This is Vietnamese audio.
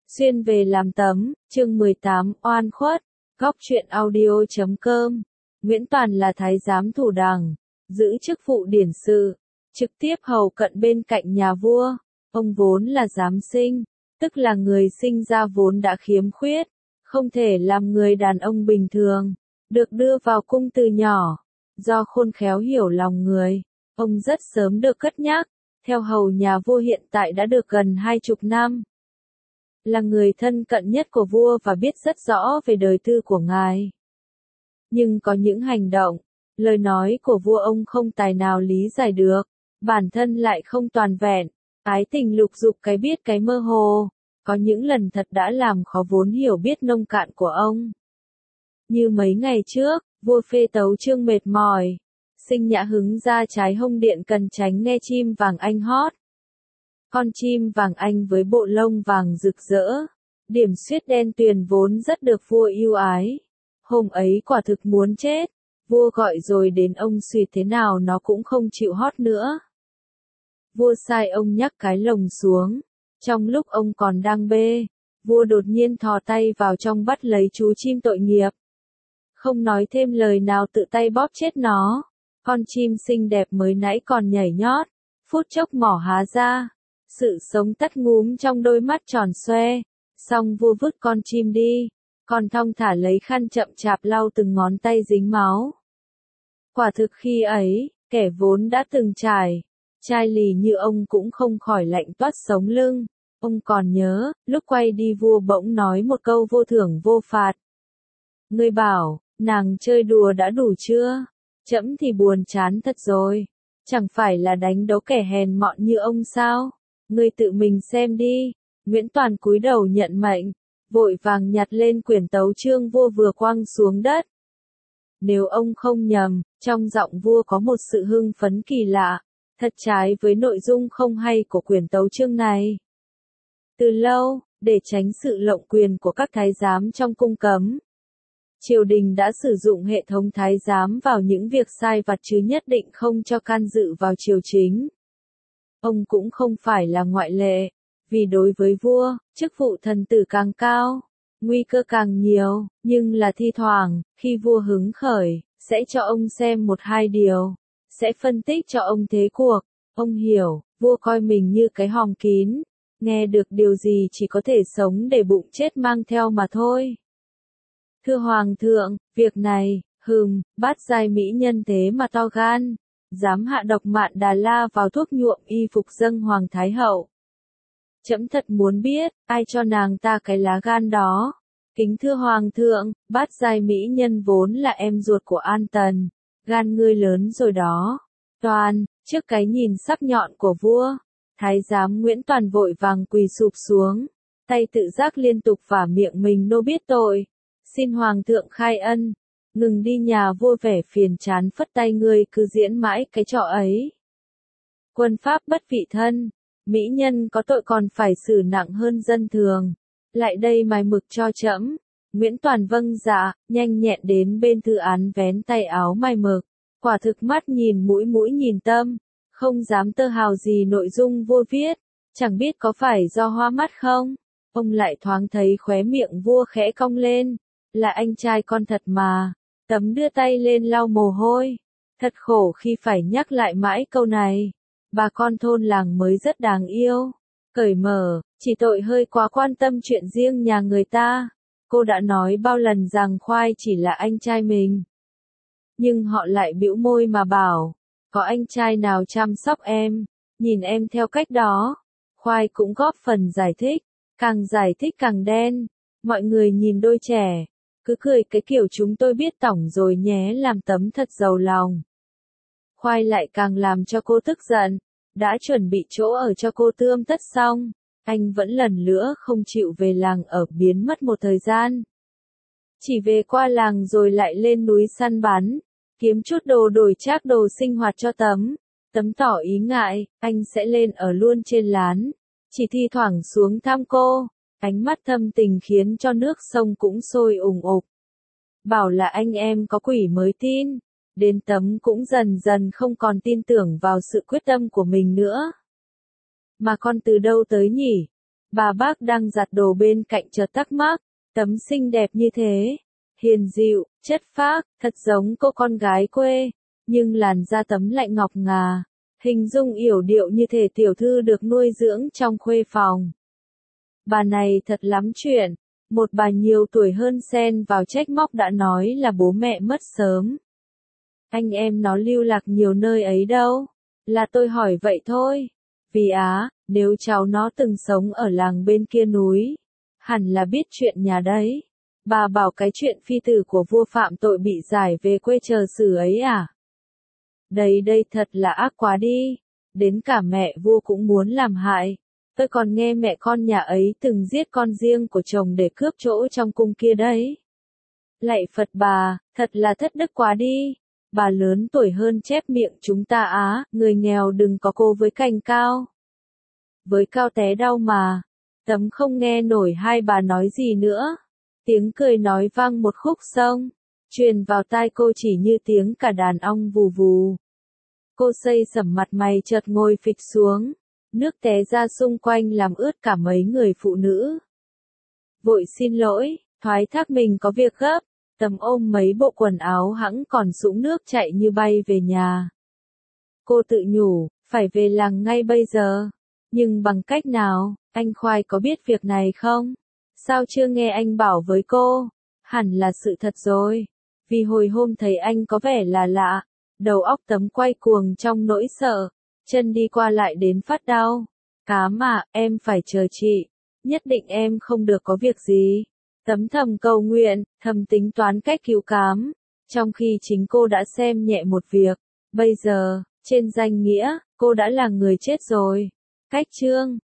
Xuyên về làm tấm, chương 18, oan khuất, góc truyện audio.com. Nguyễn Toàn là thái giám thủ đằng, giữ chức vụ điển sự, trực tiếp hầu cận bên cạnh nhà vua. Ông vốn là giám sinh, tức là người sinh ra vốn đã khiếm khuyết, không thể làm người đàn ông bình thường, được đưa vào cung từ nhỏ. Do khôn khéo hiểu lòng người, ông rất sớm được cất nhắc, theo hầu nhà vua hiện tại đã được gần 20 năm. Là người thân cận nhất của vua và biết rất rõ về đời tư của ngài. Nhưng có những hành động, lời nói của vua ông không tài nào lý giải được, bản thân lại không toàn vẹn, ái tình lục dục cái biết cái mơ hồ, có những lần thật đã làm khó vốn hiểu biết nông cạn của ông. Như mấy ngày trước, vua phê tấu chương mệt mỏi, Sinh Nhã hứng ra trái hông điện cần tránh nghe chim vàng anh hót. Con chim vàng anh với bộ lông vàng rực rỡ, điểm xuyết đen tuyền vốn rất được vua yêu ái. Hôm ấy quả thực muốn chết, vua gọi rồi đến ông suýt thế nào nó cũng không chịu hót nữa. Vua sai ông nhắc cái lồng xuống, trong lúc ông còn đang bê, vua đột nhiên thò tay vào trong bắt lấy chú chim tội nghiệp. Không nói thêm lời nào tự tay bóp chết nó, con chim xinh đẹp mới nãy còn nhảy nhót, phút chốc mỏ há ra. Sự sống tắt ngúm trong đôi mắt tròn xoe, xong vua vứt con chim đi, còn thong thả lấy khăn chậm chạp lau từng ngón tay dính máu. Quả thực khi ấy, kẻ vốn đã từng trải, chai lì như ông cũng không khỏi lạnh toát sống lưng. Ông còn nhớ, lúc quay đi vua bỗng nói một câu vô thưởng vô phạt. Ngươi bảo, nàng chơi đùa đã đủ chưa? Trẫm thì buồn chán thật rồi, chẳng phải là đánh đố kẻ hèn mọn như ông sao? Ngươi tự mình xem đi. Nguyễn Toàn cúi đầu nhận mệnh, vội vàng nhặt lên quyển tấu chương vua vừa quăng xuống đất. Nếu ông không nhầm, trong giọng vua có một sự hưng phấn kỳ lạ, thật trái với nội dung không hay của quyển tấu chương này. Từ lâu, để tránh sự lộng quyền của các thái giám trong cung cấm, triều đình đã sử dụng hệ thống thái giám vào những việc sai vặt chứ nhất định không cho can dự vào triều chính. Ông cũng không phải là ngoại lệ, vì đối với vua, chức vụ thần tử càng cao, nguy cơ càng nhiều, nhưng là thi thoảng, khi vua hứng khởi, sẽ cho ông xem một hai điều, sẽ phân tích cho ông thế cuộc, ông hiểu, vua coi mình như cái hòm kín, nghe được điều gì chỉ có thể sống để bụng chết mang theo mà thôi. Thưa Hoàng thượng, việc này, bát giai mỹ nhân thế mà to gan, dám hạ độc Mạn Đà La vào thuốc nhuộm y phục dâng Hoàng Thái Hậu. Trẫm thật muốn biết, ai cho nàng ta cái lá gan đó. Kính thưa Hoàng thượng, bát giai mỹ nhân vốn là em ruột của An Tần, gan ngươi lớn rồi đó. Toàn, trước cái nhìn sắc nhọn của vua, thái giám Nguyễn Toàn vội vàng quỳ sụp xuống, tay tự giác liên tục vả miệng mình nô biết tội. Xin Hoàng thượng khai ân. Ngừng đi nhà vua vẻ phiền chán phất tay ngươi cứ diễn mãi cái trò ấy. Quân pháp bất vị thân, mỹ nhân có tội còn phải xử nặng hơn dân thường. Lại đây mài mực cho trẫm. Nguyễn Toàn vâng dạ, nhanh nhẹn đến bên thư án vén tay áo mài mực. Quả thực mắt nhìn mũi mũi nhìn tâm, không dám tơ hào gì nội dung vua viết. Chẳng biết có phải do hoa mắt không? Ông lại thoáng thấy khóe miệng vua khẽ cong lên. Là anh trai con thật mà. Tấm đưa tay lên lau mồ hôi. Thật khổ khi phải nhắc lại mãi câu này. Bà con thôn làng mới rất đáng yêu. Cởi mở, chỉ tội hơi quá quan tâm chuyện riêng nhà người ta. Cô đã nói bao lần rằng Khoai chỉ là anh trai mình. Nhưng họ lại bĩu môi mà bảo, có anh trai nào chăm sóc em, nhìn em theo cách đó. Khoai cũng góp phần giải thích, càng giải thích càng đen. Mọi người nhìn đôi trẻ, cứ cười cái kiểu chúng tôi biết tổng rồi nhé làm tấm thật giàu lòng. Khoai lại càng làm cho cô tức giận, đã chuẩn bị chỗ ở cho cô tươm tất xong, anh vẫn lần nữa không chịu về làng ở biến mất một thời gian. Chỉ về qua làng rồi lại lên núi săn bắn, kiếm chút đồ đổi trác đồ sinh hoạt cho Tấm tỏ ý ngại, anh sẽ lên ở luôn trên lán, chỉ thi thoảng xuống thăm cô. Ánh mắt thâm tình khiến cho nước sông cũng sôi ùng ục. Bảo là anh em có quỷ mới tin, đến Tấm cũng dần dần không còn tin tưởng vào sự quyết tâm của mình nữa. Mà con từ đâu tới nhỉ? Bà bác đang giặt đồ bên cạnh chợt thắc mắc, tấm xinh đẹp như thế, hiền dịu, chất phác, thật giống cô con gái quê, nhưng làn da tấm lạnh ngọc ngà, hình dung yểu điệu như thể tiểu thư được nuôi dưỡng trong khuê phòng. Bà này thật lắm chuyện, một bà nhiều tuổi hơn xen vào trách móc đã nói là bố mẹ mất sớm. Anh em nó lưu lạc nhiều nơi ấy đâu, là tôi hỏi vậy thôi. Vì nếu cháu nó từng sống ở làng bên kia núi, hẳn là biết chuyện nhà đấy. Bà bảo cái chuyện phi tử của vua phạm tội bị giải về quê chờ xử ấy à? Đây thật là ác quá đi, đến cả mẹ vua cũng muốn làm hại. Tôi còn nghe mẹ con nhà ấy từng giết con riêng của chồng để cướp chỗ trong cung kia đấy. Lạy Phật bà, thật là thất đức quá đi. Bà lớn tuổi hơn chép miệng chúng ta người nghèo đừng có cô với cành cao. Với cao té đau mà. Tấm không nghe nổi hai bà nói gì nữa. Tiếng cười nói vang một khúc sông, truyền vào tai cô chỉ như tiếng cả đàn ong vù vù. Cô xây sẩm mặt mày chợt ngồi phịch xuống, nước té ra xung quanh làm ướt cả mấy người phụ nữ. Vội xin lỗi, thoái thác mình có việc gấp, Tấm ôm mấy bộ quần áo hẵng còn sũng nước chạy như bay về nhà. Cô tự nhủ, phải về làng ngay bây giờ. Nhưng bằng cách nào, anh Khoai có biết việc này không? Sao chưa nghe anh bảo với cô? Hẳn là sự thật rồi. Vì hồi hôm thấy anh có vẻ là lạ, đầu óc Tấm quay cuồng trong nỗi sợ, chân đi qua lại đến phát đau. Cám em phải chờ chị, nhất định em không được có việc gì. Tấm thầm cầu nguyện, thầm tính toán cách cứu Cám, trong khi chính cô đã xem nhẹ một việc. Bây giờ, trên danh nghĩa, cô đã là người chết rồi. Cách chương